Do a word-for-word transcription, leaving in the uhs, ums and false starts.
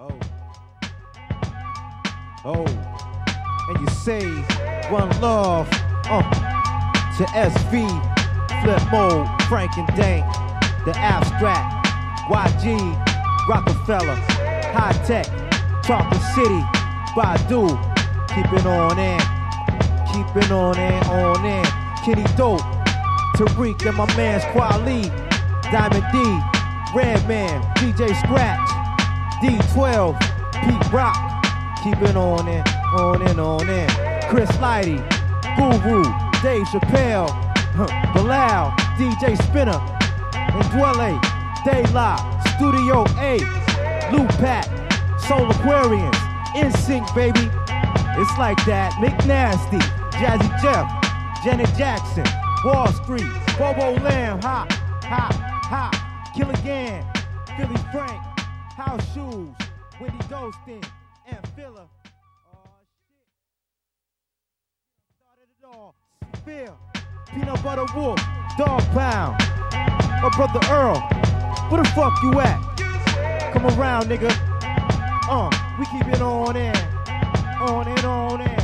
Oh. Oh. And you say one love uh, to S V, Flip Mode, Frank and Dank, The Abstract, Y G, Rockefeller, High Tech, Chocolate City, Badu, keep it on in, keep it on in, on in. Kenny Dope, Tariq and my man's Kweli, Diamond D, Redman, D J Scratch, D twelve, Pete Rock, keep it on in, on in, on in. Chris Lighty, Guru, Dave Chappelle, huh, Bilal, D J Spinner, Ndwele, Dayla, Studio A, Lupat, Soul Aquarians, N Sync baby. It's like that. McNasty, Jazzy Jeff, Janet Jackson, Wall Street, Bobo Lamb, ha, ha, ha, Killigan, Philly Frank, House Shoes, Wendy Ghostin, and Filler. Oh shit. Started it all. Spear, Peanut Butter Wolf, Dog Pound. My brother Earl, where the fuck you at? Come around, nigga. Uh, we keep it on in, on and on in.